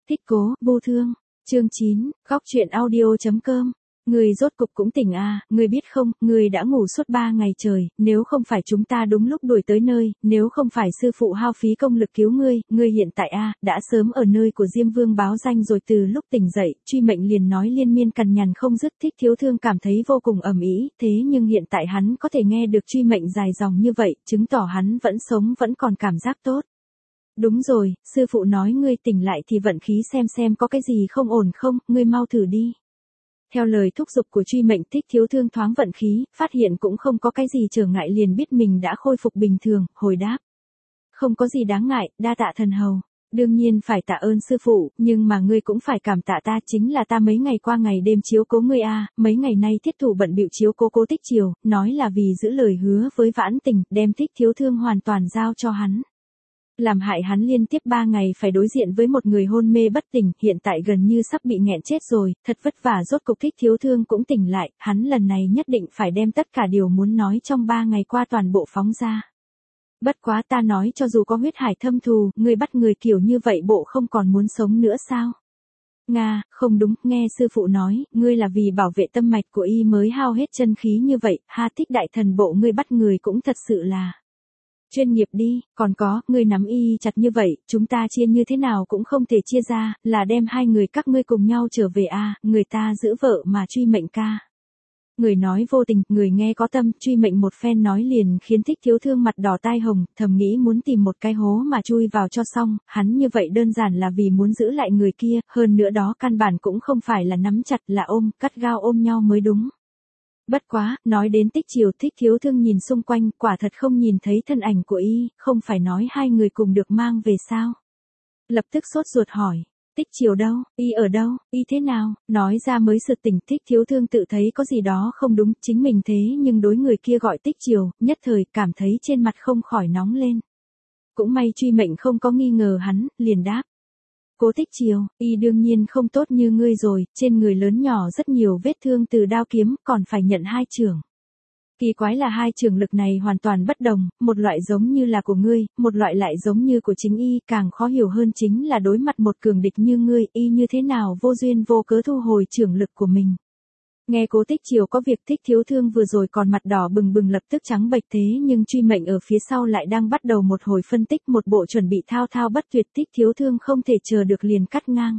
Thích cố, vô thương. Chương 9, góc truyện audio.com. Người rốt cục cũng tỉnh à, người biết không, người đã ngủ suốt 3 ngày trời, nếu không phải chúng ta đúng lúc đuổi tới nơi, nếu không phải sư phụ hao phí công lực cứu ngươi hiện tại đã sớm ở nơi của Diêm Vương báo danh rồi. Từ lúc tỉnh dậy, Truy Mệnh liền nói liên miên cằn nhằn không dứt. Thích Thiếu Thương cảm thấy vô cùng ầm ĩ, thế nhưng hiện tại hắn có thể nghe được Truy Mệnh dài dòng như vậy, chứng tỏ hắn vẫn sống, vẫn còn cảm giác tốt. Đúng rồi, sư phụ nói ngươi tỉnh lại thì vận khí xem có cái gì không ổn không, ngươi mau thử đi. Theo lời thúc giục của Truy Mệnh, Thích Thiếu Thương thoáng vận khí, phát hiện cũng không có cái gì trở ngại liền biết mình đã khôi phục bình thường, hồi đáp. Không có gì đáng ngại, đa tạ thần hầu. Đương nhiên phải tạ ơn sư phụ, nhưng mà ngươi cũng phải cảm tạ ta, chính là ta mấy ngày qua ngày đêm chiếu cố ngươi mấy ngày nay thiết thủ bận bịu chiếu cố Cố Tích Triều, nói là vì giữ lời hứa với Vãn Tình, đem Thích Thiếu Thương hoàn toàn giao cho hắn. Làm hại hắn liên tiếp 3 ngày phải đối diện với một người hôn mê bất tỉnh, hiện tại gần như sắp bị nghẹn chết rồi, thật vất vả rốt cục Thích Thiếu Thương cũng tỉnh lại, hắn lần này nhất định phải đem tất cả điều muốn nói trong 3 ngày qua toàn bộ phóng ra. Bất quá ta nói cho dù có huyết hải thâm thù, ngươi bắt người kiểu như vậy bộ không còn muốn sống nữa sao? Nga, không đúng, nghe sư phụ nói, ngươi là vì bảo vệ tâm mạch của y mới hao hết chân khí như vậy, Thích đại thần bộ ngươi bắt người cũng thật sự là chuyên nghiệp đi, còn có, ngươi nắm y chặt như vậy, chúng ta chia như thế nào cũng không thể chia ra, là đem hai người các ngươi cùng nhau trở về người ta giữ vợ mà. Truy Mệnh ca. Người nói vô tình, người nghe có tâm. Truy Mệnh một phen nói liền khiến Thích Thiếu Thương mặt đỏ tai hồng, thầm nghĩ muốn tìm một cái hố mà chui vào cho xong, hắn như vậy đơn giản là vì muốn giữ lại người kia, hơn nữa đó căn bản cũng không phải là nắm chặt, là ôm, cắt gao ôm nhau mới đúng. Bất quá, nói đến Tích Triều, Thích Thiếu Thương nhìn xung quanh, quả thật không nhìn thấy thân ảnh của y, không phải nói hai người cùng được mang về sao? Lập tức sốt ruột hỏi, Tích Triều đâu, y ở đâu, y thế nào? Nói ra mới sực tỉnh. Thích Thiếu Thương tự thấy có gì đó không đúng, chính mình thế nhưng đối người kia gọi Tích Triều, nhất thời cảm thấy trên mặt không khỏi nóng lên. Cũng may Truy Mệnh không có nghi ngờ hắn, liền đáp. Cố Tích Triều, y đương nhiên không tốt như ngươi rồi, trên người lớn nhỏ rất nhiều vết thương từ đao kiếm, còn phải nhận 2 chưởng. Kỳ quái là 2 chưởng lực này hoàn toàn bất đồng, một loại giống như là của ngươi, một loại lại giống như của chính y, càng khó hiểu hơn chính là đối mặt một cường địch như ngươi, y như thế nào vô duyên vô cớ thu hồi chưởng lực của mình. Nghe Cố Tích Triều có việc, Thích Thiếu Thương vừa rồi còn mặt đỏ bừng bừng lập tức trắng bệch, thế nhưng Truy Mệnh ở phía sau lại đang bắt đầu một hồi phân tích, một bộ chuẩn bị thao thao bất tuyệt. Thích Thiếu Thương không thể chờ được liền cắt ngang.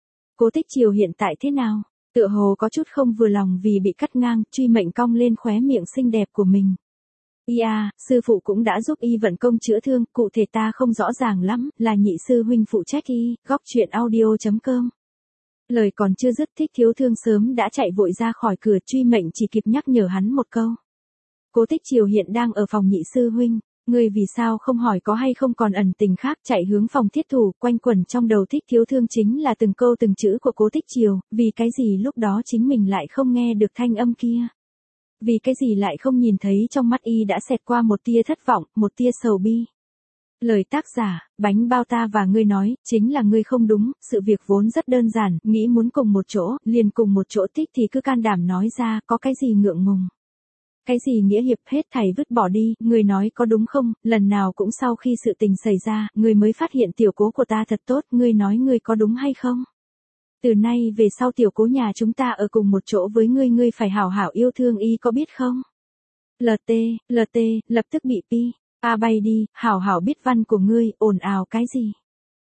Cố Tích Triều hiện tại thế nào? Tựa hồ có chút không vừa lòng vì bị cắt ngang. Truy Mệnh cong lên khóe miệng xinh đẹp của mình. Sư phụ cũng đã giúp y vận công chữa thương, cụ thể ta không rõ ràng lắm, là nhị sư huynh phụ trách y. Góc truyện audio.com. Lời còn chưa dứt, Thích Thiếu Thương sớm đã chạy vội ra khỏi cửa. Truy Mệnh chỉ kịp nhắc nhở hắn một câu. Cố Tích Triều hiện đang ở phòng nhị sư huynh, ngươi vì sao không hỏi có hay không còn ẩn tình khác. Chạy hướng phòng thiết thủ, quanh quẩn trong đầu Thích Thiếu Thương chính là từng câu từng chữ của Cố Tích Triều, vì cái gì lúc đó chính mình lại không nghe được thanh âm kia. Vì cái gì lại không nhìn thấy trong mắt y đã xẹt qua một tia thất vọng, một tia sầu bi. Lời tác giả, bánh bao ta và ngươi nói, chính là ngươi không đúng, sự việc vốn rất đơn giản, nghĩ muốn cùng một chỗ, liền cùng một chỗ. Thích thì cứ can đảm nói ra, có cái gì ngượng ngùng. Cái gì nghĩa hiệp, hết thảy vứt bỏ đi, ngươi nói có đúng không, lần nào cũng sau khi sự tình xảy ra, ngươi mới phát hiện tiểu Cố của ta thật tốt, ngươi nói ngươi có đúng hay không? Từ nay về sau tiểu Cố nhà chúng ta ở cùng một chỗ với ngươi, ngươi phải hảo hảo yêu thương y, có biết không? LT, lập tức bị pi. Bay đi, hảo hảo biết văn của ngươi, ồn ào cái gì?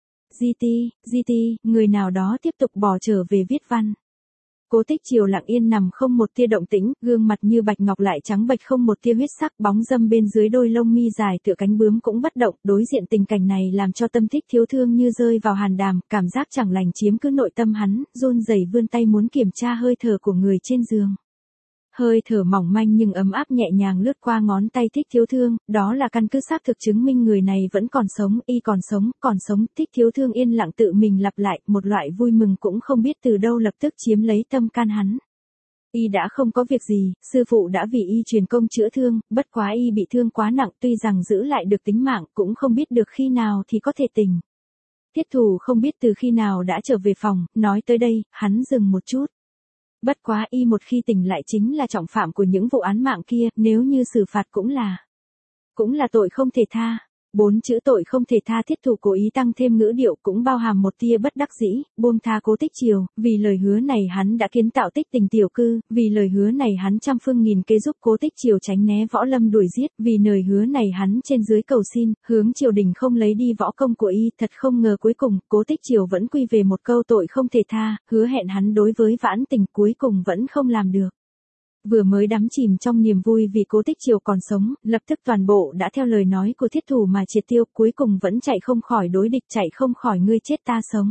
GT, người nào đó tiếp tục bỏ trở về viết văn. Cố Tích Triều lặng yên nằm không một tia động tĩnh, gương mặt như bạch ngọc lại trắng bệch không một tia huyết sắc, bóng râm bên dưới đôi lông mi dài tựa cánh bướm cũng bất động. Đối diện tình cảnh này làm cho tâm Thích Thiếu Thương như rơi vào hàn đàm, cảm giác chẳng lành chiếm cứ nội tâm hắn, run rẩy vươn tay muốn kiểm tra hơi thở của người trên giường. Hơi thở mỏng manh nhưng ấm áp nhẹ nhàng lướt qua ngón tay Thích Thiếu Thương, đó là căn cứ xác thực chứng minh người này vẫn còn sống, y còn sống. Thích Thiếu Thương yên lặng tự mình lặp lại, một loại vui mừng cũng không biết từ đâu lập tức chiếm lấy tâm can hắn. Y đã không có việc gì, sư phụ đã vì y truyền công chữa thương, bất quá y bị thương quá nặng, tuy rằng giữ lại được tính mạng, cũng không biết được khi nào thì có thể tỉnh. Thiết thủ không biết từ khi nào đã trở về phòng, nói tới đây, hắn dừng một chút. Bất quá y một khi tỉnh lại chính là trọng phạm của những vụ án mạng kia, nếu như xử phạt cũng là tội không thể tha. 4 chữ tội không thể tha thiết thủ cố ý tăng thêm ngữ điệu cũng bao hàm một tia bất đắc dĩ, buông tha Cố Tích Triều, vì lời hứa này hắn đã kiến tạo Tích Tình tiểu cư, vì lời hứa này hắn trăm phương nghìn kế giúp Cố Tích Triều tránh né Võ Lâm đuổi giết, vì lời hứa này hắn trên dưới cầu xin, hướng triều đình không lấy đi võ công của y, thật không ngờ cuối cùng, Cố Tích Triều vẫn quy về một câu tội không thể tha, hứa hẹn hắn đối với Vãn Tình cuối cùng vẫn không làm được. Vừa mới đắm chìm trong niềm vui vì Cố Tích Triều còn sống, lập tức toàn bộ đã theo lời nói của thiết thủ mà triệt tiêu, cuối cùng vẫn chạy không khỏi đối địch, chạy không khỏi ngươi chết ta sống.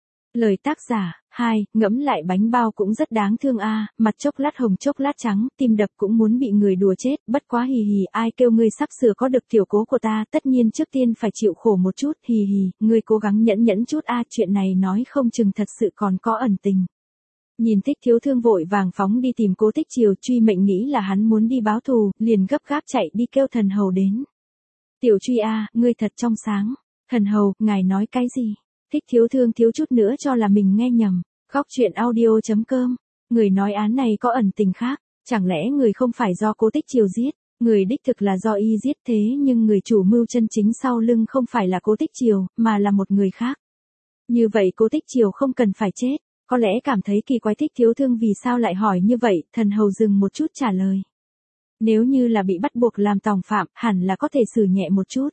Lời tác giả, 2, ngẫm lại bánh bao cũng rất đáng thương a, mặt chốc lát hồng chốc lát trắng, tim đập cũng muốn bị người đùa chết, bất quá hì hì, ai kêu ngươi sắp sửa có được tiểu Cố của ta, tất nhiên trước tiên phải chịu khổ một chút, hì hì, ngươi cố gắng nhẫn nhẫn chút a, chuyện này nói không chừng thật sự còn có ẩn tình. Nhìn Thích Thiếu Thương vội vàng phóng đi tìm Cố Tích Triều, Truy Mệnh nghĩ là hắn muốn đi báo thù, liền gấp gáp chạy đi kêu thần hầu đến. Tiểu Truy a, ngươi thật trong sáng. Thần hầu, ngài nói cái gì? Thích Thiếu Thương thiếu chút nữa cho là mình nghe nhầm. Góc truyện audio.com. Người nói án này có ẩn tình khác, chẳng lẽ người không phải do Cố Tích Triều giết? Người đích thực là do y giết, thế nhưng người chủ mưu chân chính sau lưng không phải là Cố Tích Triều, mà là một người khác. Như vậy Cố Tích Triều không cần phải chết. Có lẽ cảm thấy kỳ quái Thích Thiếu Thương vì sao lại hỏi như vậy, thần hầu dừng một chút trả lời. Nếu như là bị bắt buộc làm tòng phạm, hẳn là có thể xử nhẹ một chút.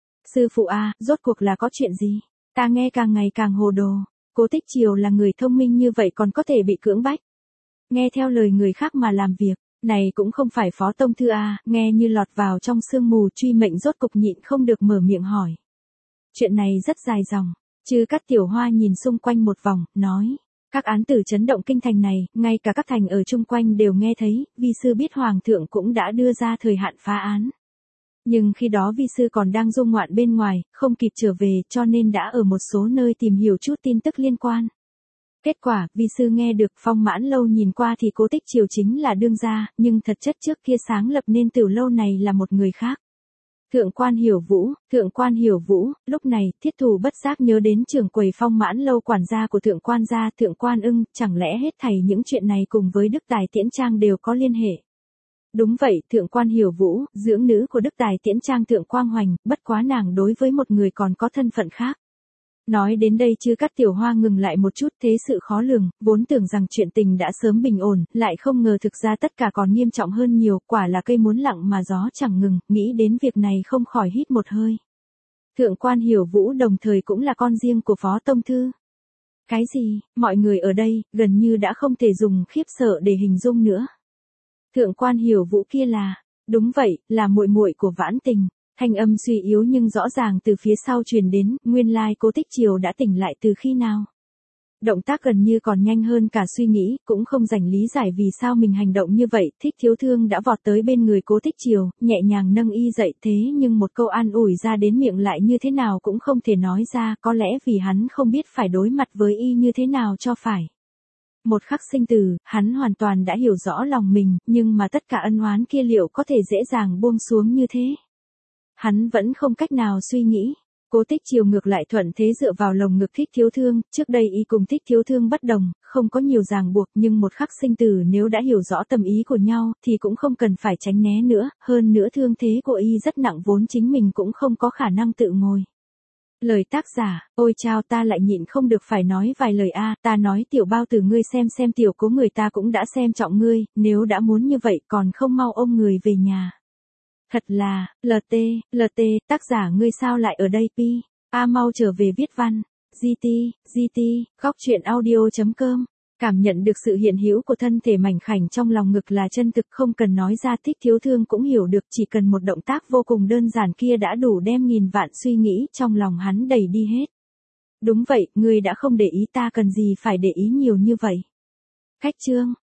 Sư phụ a, rốt cuộc là có chuyện gì? Ta nghe càng ngày càng hồ đồ. Cố Tích Triều là người thông minh như vậy còn có thể bị cưỡng bách. Nghe theo lời người khác mà làm việc, này cũng không phải Phó Tông Thư a, nghe như lọt vào trong sương mù. Truy Mệnh rốt cục nhịn không được mở miệng hỏi. Chuyện này rất dài dòng, Chư Cát Tiểu Hoa nhìn xung quanh một vòng, nói. Các án tử chấn động kinh thành này, ngay cả các thành ở chung quanh đều nghe thấy, vi sư biết hoàng thượng cũng đã đưa ra thời hạn phá án. Nhưng khi đó vi sư còn đang du ngoạn bên ngoài, không kịp trở về, cho nên đã ở một số nơi tìm hiểu chút tin tức liên quan. Kết quả, vi sư nghe được Phong Mãn Lâu nhìn qua thì Cố Tích Triều chính là đương gia, nhưng thật chất trước kia sáng lập nên Tiểu Lâu này là một người khác. Thượng quan hiểu vũ, lúc này, thiết thủ bất giác nhớ đến trưởng quầy Phong Mãn Lâu quản gia của thượng quan gia, thượng quan ưng, chẳng lẽ hết thảy những chuyện này cùng với Đức Tài Tiễn Trang đều có liên hệ. Đúng vậy, thượng quan hiểu vũ, dưỡng nữ của Đức Tài Tiễn Trang thượng Quang Hoành, bất quá nàng đối với một người còn có thân phận khác. Nói đến đây Chư Cát Tiểu Hoa ngừng lại một chút, thế sự khó lường, vốn tưởng rằng chuyện tình đã sớm bình ổn, lại không ngờ thực ra tất cả còn nghiêm trọng hơn nhiều, quả là cây muốn lặng mà gió chẳng ngừng, nghĩ đến việc này không khỏi hít một hơi. Thượng quan hiểu vũ đồng thời cũng là con riêng của Phó Tông Thư. Cái gì, mọi người ở đây, gần như đã không thể dùng khiếp sợ để hình dung nữa. Thượng quan hiểu vũ kia là, đúng vậy, là muội muội của Vãn Tình. Thanh âm suy yếu nhưng rõ ràng từ phía sau truyền đến, nguyên lai Cố Tích Triều đã tỉnh lại từ khi nào. Động tác gần như còn nhanh hơn cả suy nghĩ, cũng không rảnh lý giải vì sao mình hành động như vậy. Thích Thiếu Thương đã vọt tới bên người Cố Tích Triều, nhẹ nhàng nâng y dậy, thế nhưng một câu an ủi ra đến miệng lại như thế nào cũng không thể nói ra, có lẽ vì hắn không biết phải đối mặt với y như thế nào cho phải. Một khắc sinh tử, hắn hoàn toàn đã hiểu rõ lòng mình, nhưng mà tất cả ân oán kia liệu có thể dễ dàng buông xuống như thế? Hắn vẫn không cách nào suy nghĩ. Cố Tích Triều ngược lại thuận thế dựa vào lồng ngực Thích Thiếu Thương, trước đây y cùng Thích Thiếu Thương bất đồng, không có nhiều ràng buộc, nhưng một khắc sinh tử nếu đã hiểu rõ tâm ý của nhau, thì cũng không cần phải tránh né nữa, hơn nữa thương thế của y rất nặng vốn chính mình cũng không có khả năng tự ngồi. Lời tác giả, ôi chao ta lại nhịn không được phải nói vài lời a, ta nói Tiểu Bao Tử ngươi xem Tiểu Cố người ta cũng đã xem trọng ngươi, nếu đã muốn như vậy còn không mau ôm người về nhà. Thật là, LT, tác giả ngươi sao lại ở đây pi, mau trở về viết văn, GT, góc truyện audio.com, cảm nhận được sự hiện hữu của thân thể mảnh khảnh trong lòng ngực là chân thực không cần nói ra Thích Thiếu Thương cũng hiểu được chỉ cần một động tác vô cùng đơn giản kia đã đủ đem nghìn vạn suy nghĩ trong lòng hắn đẩy đi hết. Đúng vậy, ngươi đã không để ý ta cần gì phải để ý nhiều như vậy. Cách chương.